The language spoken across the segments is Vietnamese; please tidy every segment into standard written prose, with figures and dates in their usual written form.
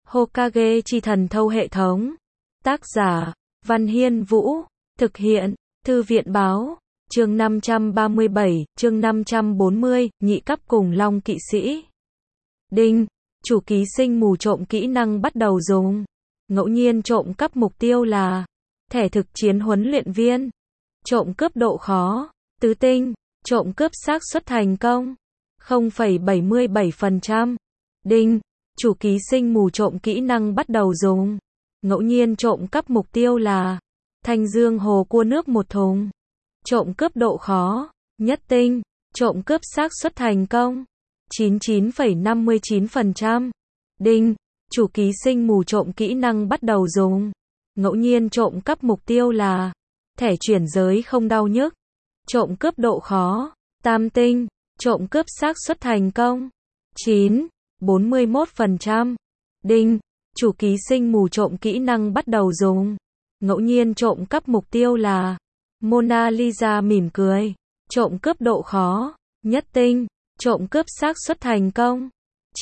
Hokage chi thần thâu hệ thống. Tác giả, Văn Hiên Vũ. Thực hiện, Thư viện báo. Chương 537, chương 540, nhị cấp cùng long kỵ sĩ. Đinh, chủ ký sinh mù trộm kỹ năng bắt đầu dùng. Ngẫu nhiên trộm cắp mục tiêu là thẻ thực chiến huấn luyện viên. Trộm cướp độ khó, tứ tinh. Trộm cướp xác suất thành công 0,77%. Đinh, chủ ký sinh mù trộm kỹ năng bắt đầu dùng. Ngẫu nhiên trộm cắp mục tiêu là Thanh Dương hồ cua nước một thùng. Trộm cướp độ khó, nhất tinh. Trộm cướp xác suất thành công 99,59%. Đinh, chủ ký sinh mù trộm kỹ năng bắt đầu dùng. Ngẫu nhiên trộm cắp mục tiêu là thẻ chuyển giới không đau nhức. Trộm cướp độ khó, tam tinh. Trộm cướp xác suất thành công 9,41%. Đinh, chủ ký sinh mù trộm kỹ năng bắt đầu dùng. Ngẫu nhiên trộm cắp mục tiêu là Mona Lisa mỉm cười. Trộm cướp độ khó, nhất tinh. Trộm cướp xác suất thành công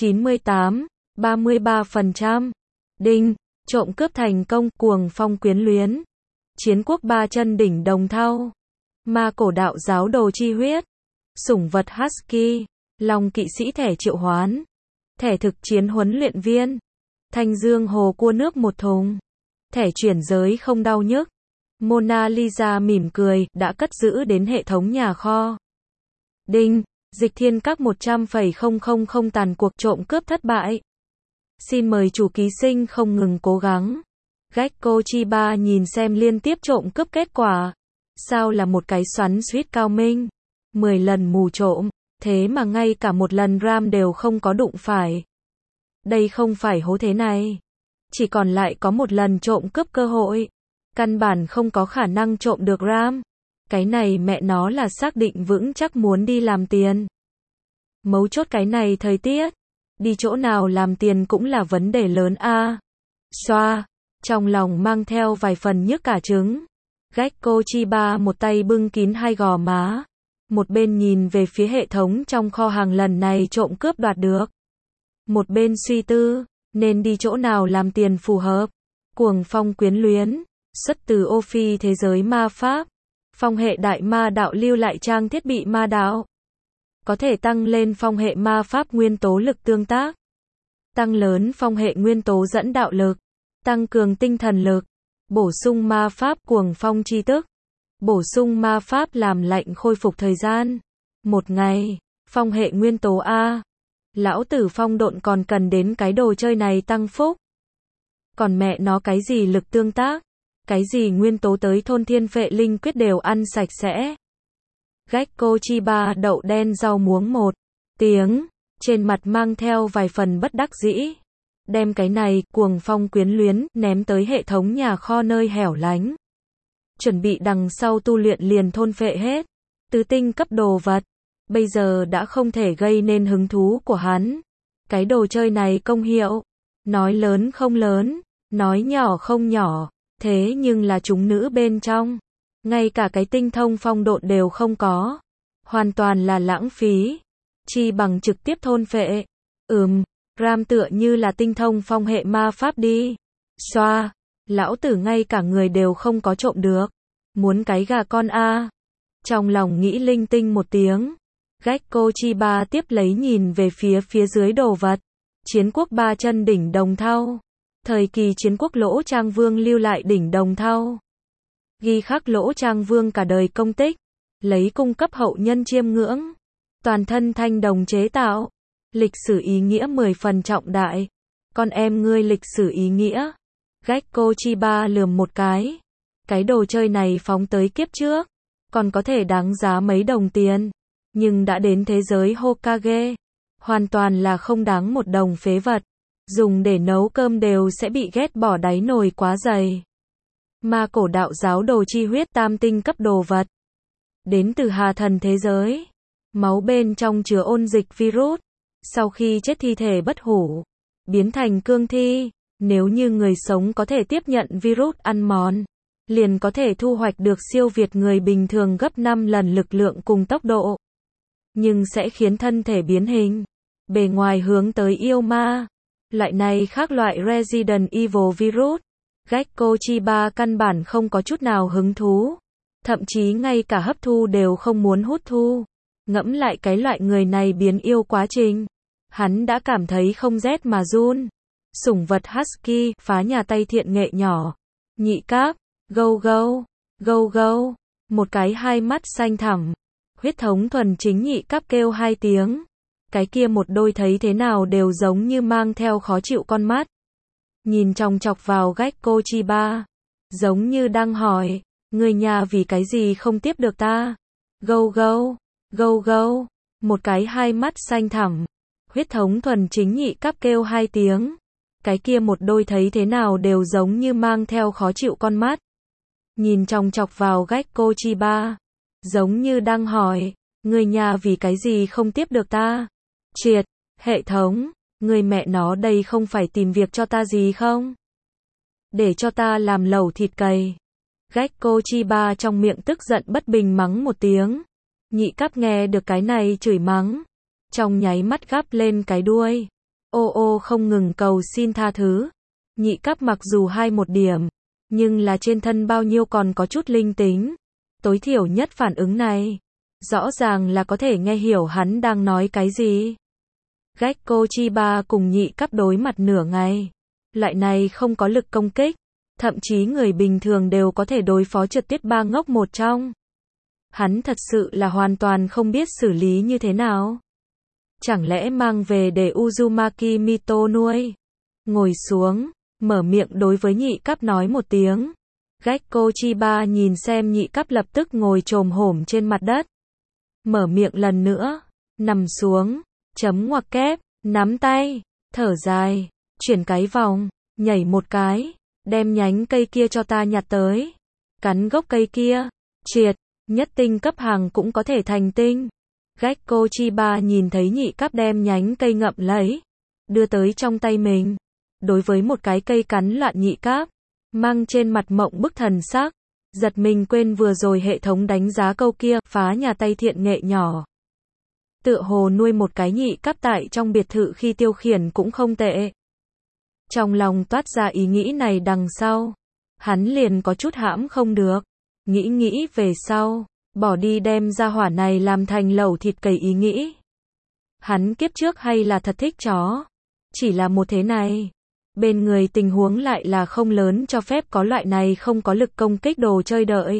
98,33%. Đinh, trộm cướp thành công cuồng phong quyến luyến. Chiến quốc ba chân đỉnh đồng thau. Ma cổ đạo giáo đồ chi huyết. Sủng vật Husky. Long kỵ sĩ thẻ triệu hoán. Thẻ thực chiến huấn luyện viên. Thanh Dương hồ cua nước một thùng. Thẻ chuyển giới không đau nhức. Mona Lisa mỉm cười đã cất giữ đến hệ thống nhà kho. Đinh, dịch thiên các 100,000 tàn cuộc trộm cướp thất bại. Xin mời chủ ký sinh không ngừng cố gắng. Gekko Chiba nhìn xem liên tiếp trộm cướp kết quả. Sao là một cái xoắn xuýt cao minh. 10 lần mù trộm, thế mà ngay cả một lần ram đều không có đụng phải. Đây không phải hố thế này. Chỉ còn lại có một lần trộm cướp cơ hội. Căn bản không có khả năng trộm được ram. Cái này mẹ nó là xác định vững chắc muốn đi làm tiền. Mấu chốt cái này thời tiết. Đi chỗ nào làm tiền cũng là vấn đề lớn a. Xoa, trong lòng mang theo vài phần nhức cả trứng. Gekko Chiba một tay bưng kín hai gò má. Một bên nhìn về phía hệ thống trong kho hàng lần này trộm cướp đoạt được. Một bên suy tư, nên đi chỗ nào làm tiền phù hợp. Cuồng phong quyến luyến, xuất từ ô phi thế giới ma pháp. Phong hệ đại ma đạo lưu lại trang thiết bị ma đạo. Có thể tăng lên phong hệ ma pháp nguyên tố lực tương tác. Tăng lớn phong hệ nguyên tố dẫn đạo lực. Tăng cường tinh thần lực. Bổ sung ma pháp cuồng phong chi tức. Bổ sung ma pháp làm lạnh khôi phục thời gian. Một ngày. Phong hệ nguyên tố A. Lão tử phong độn còn cần đến cái đồ chơi này tăng phúc. Còn mẹ nó cái gì lực tương tác. Cái gì nguyên tố tới thôn thiên phệ linh quyết đều ăn sạch sẽ. Gekko Chiba đậu đen rau muống một tiếng. Trên mặt mang theo vài phần bất đắc dĩ. Đem cái này, cuồng phong quyến luyến, ném tới hệ thống nhà kho nơi hẻo lánh. Chuẩn bị đằng sau tu luyện liền thôn phệ hết. Tứ tinh cấp đồ vật. Bây giờ đã không thể gây nên hứng thú của hắn. Cái đồ chơi này công hiệu. Nói lớn không lớn. Nói nhỏ không nhỏ. Thế nhưng là chúng nữ bên trong. Ngay cả cái tinh thông phong độn đều không có. Hoàn toàn là lãng phí. Chi bằng trực tiếp thôn phệ. Ram tựa như là tinh thông phong hệ ma pháp đi. Xoa. Lão tử ngay cả người đều không có trộm được. Muốn cái gà con a. Trong lòng nghĩ linh tinh một tiếng. Gekko Chiba tiếp lấy nhìn về phía dưới đồ vật. Chiến quốc ba chân đỉnh đồng thau. Thời kỳ chiến quốc Lỗ Trang Vương lưu lại đỉnh đồng thau. Ghi khắc Lỗ Trang Vương cả đời công tích. Lấy cung cấp hậu nhân chiêm ngưỡng. Toàn thân thanh đồng chế tạo. Lịch sử ý nghĩa 10 phần trọng đại. Con em ngươi lịch sử ý nghĩa. Gekko Chiba lườm một cái. Cái đồ chơi này phóng tới kiếp trước. Còn có thể đáng giá mấy đồng tiền. Nhưng đã đến thế giới Hokage. Hoàn toàn là không đáng một đồng phế vật. Dùng để nấu cơm đều sẽ bị ghét bỏ đáy nồi quá dày. Ma cổ đạo giáo đồ chi huyết tam tinh cấp đồ vật. Đến từ hà thần thế giới. Máu bên trong chứa ôn dịch virus. Sau khi chết thi thể bất hủ. Biến thành cương thi. Nếu như người sống có thể tiếp nhận virus ăn mòn. Liền có thể thu hoạch được siêu việt người bình thường gấp 5 lần lực lượng cùng tốc độ. Nhưng sẽ khiến thân thể biến hình. Bề ngoài hướng tới yêu ma. Loại này khác loại Resident Evil virus. Gekko Chiba căn bản không có chút nào hứng thú. Thậm chí ngay cả hấp thu đều không muốn hút thu. Ngẫm lại cái loại người này biến yêu quá trình. Hắn đã cảm thấy không rét mà run. Sủng vật Husky, phá nhà tay thiện nghệ nhỏ. Nhị cáp, gâu gâu, gâu gâu. Một cái hai mắt xanh thẳm. Huyết thống thuần chính nhị cáp kêu hai tiếng. Cái kia một đôi thấy thế nào đều giống như mang theo khó chịu con mắt. Nhìn chòng chọc vào Gekko Chiba. Giống như đang hỏi, người nhà vì cái gì không tiếp được ta? Gâu gâu, gâu gâu. Một cái hai mắt xanh thẳm. Huyết thống thuần chính nhị cáp kêu hai tiếng. Cái kia một đôi thấy thế nào đều giống như mang theo khó chịu con mắt. Nhìn chòng chọc vào Gekko Chiba. Giống như đang hỏi, người nhà vì cái gì không tiếp được ta? Triệt, hệ thống, người mẹ nó đây không phải tìm việc cho ta gì không? Để cho ta làm lẩu thịt cầy. Gekko Chiba trong miệng tức giận bất bình mắng một tiếng. Nhị cáp nghe được cái này chửi mắng. Trong nháy mắt gắp lên cái đuôi. Ô ô không ngừng cầu xin tha thứ. Nhị cáp mặc dù hai một điểm, nhưng là trên thân bao nhiêu còn có chút linh tính. Tối thiểu nhất phản ứng này. Rõ ràng là có thể nghe hiểu hắn đang nói cái gì. Gekko Chiba cùng nhị cáp đối mặt nửa ngày. Loại này không có lực công kích. Thậm chí người bình thường đều có thể đối phó trượt tiết ba ngốc một trong. Hắn thật sự là hoàn toàn không biết xử lý như thế nào. Chẳng lẽ mang về để Uzumaki Mito nuôi? Ngồi xuống, mở miệng đối với nhị cáp nói một tiếng. Gekko Chiba nhìn xem nhị cáp lập tức ngồi chồm hổm trên mặt đất. Mở miệng lần nữa, nằm xuống, chấm ngoặc kép, nắm tay, thở dài, chuyển cái vòng, nhảy một cái, đem nhánh cây kia cho ta nhặt tới. Cắn gốc cây kia, triệt, nhất tinh cấp hàng cũng có thể thành tinh. Gekko Chiba nhìn thấy nhị cáp đem nhánh cây ngậm lấy, đưa tới trong tay mình. Đối với một cái cây cắn loạn nhị cáp, mang trên mặt mộng bức thần sắc, giật mình quên vừa rồi hệ thống đánh giá câu kia, phá nhà tay thiện nghệ nhỏ. Tựa hồ nuôi một cái nhị cáp tại trong biệt thự khi tiêu khiển cũng không tệ. Trong lòng toát ra ý nghĩ này đằng sau, hắn liền có chút hãm không được. Nghĩ về sau, bỏ đi đem ra hỏa này làm thành lẩu thịt cầy ý nghĩ. Hắn kiếp trước hay là thật thích chó. Chỉ là một thế này. Bên người tình huống lại là không lớn cho phép có loại này không có lực công kích đồ chơi đợi.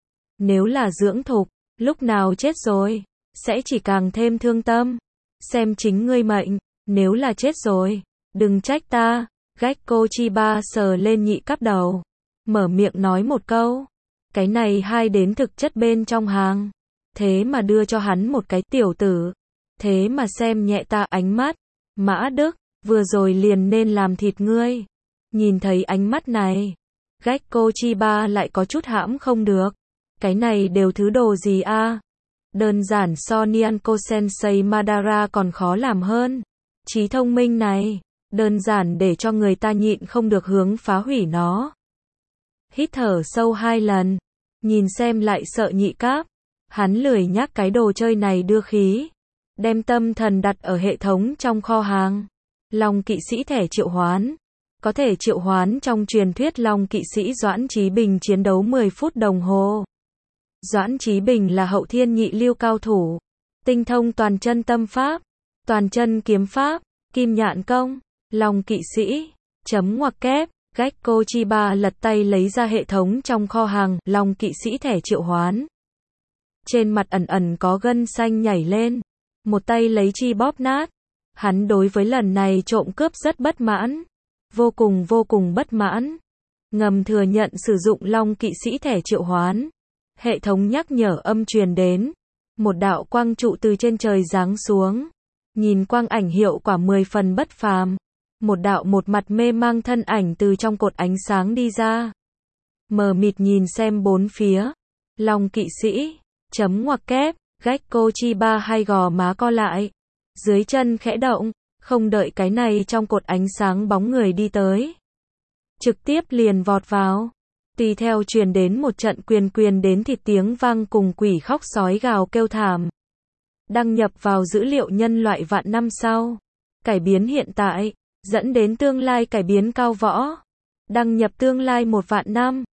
Nếu là dưỡng thục, lúc nào chết rồi, sẽ chỉ càng thêm thương tâm. Xem chính ngươi mệnh, nếu là chết rồi, đừng trách ta. Gekko Chiba sờ lên nhị cáp đầu. Mở miệng nói một câu. Cái này hai đến thực chất bên trong hàng. Thế mà đưa cho hắn một cái tiểu tử. Thế mà xem nhẹ ta ánh mắt. Mã Đức, vừa rồi liền nên làm thịt ngươi. Nhìn thấy ánh mắt này, Gekko Chiba lại có chút hãm không được. Cái này đều thứ đồ gì a? Đơn giản so Nyanko Sensei Madara còn khó làm hơn. Trí thông minh này, đơn giản để cho người ta nhịn không được hướng phá hủy nó. Hít thở sâu 2 lần, nhìn xem lại sợ nhị cáp. Hắn lười nhắc cái đồ chơi này đưa khí. Đem tâm thần đặt ở hệ thống trong kho hàng. Long kỵ sĩ thẻ triệu hoán. Có thể triệu hoán trong truyền thuyết Long kỵ sĩ Doãn Chí Bình chiến đấu 10 phút đồng hồ. Doãn Chí Bình là hậu thiên nhị lưu cao thủ. Tinh thông toàn chân tâm pháp, toàn chân kiếm pháp, kim nhạn công, Long kỵ sĩ, chấm ngoặc kép. Gekko Chiba lật tay lấy ra hệ thống trong kho hàng, Long kỵ sĩ thẻ triệu hoán. Trên mặt ẩn ẩn có gân xanh nhảy lên. Một tay lấy chi bóp nát. Hắn đối với lần này trộm cướp rất bất mãn. Vô cùng bất mãn. Ngầm thừa nhận sử dụng Long kỵ sĩ thẻ triệu hoán. Hệ thống nhắc nhở âm truyền đến. Một đạo quang trụ từ trên trời giáng xuống. Nhìn quang ảnh hiệu quả 10 phần bất phàm. Một đạo một mặt mê mang thân ảnh từ trong cột ánh sáng đi ra. Mờ mịt nhìn xem bốn phía. Long kỵ sĩ, chấm ngoặc kép, Gekko Chiba hai gò má co lại. Dưới chân khẽ động, không đợi cái này trong cột ánh sáng bóng người đi tới. Trực tiếp liền vọt vào. Tùy theo truyền đến một trận quyền đến thịt tiếng vang cùng quỷ khóc sói gào kêu thảm. Đăng nhập vào dữ liệu nhân loại vạn năm sau. Cải biến hiện tại. dẫn đến tương lai cải biến cao võ. Đăng nhập tương lai 1 vạn năm.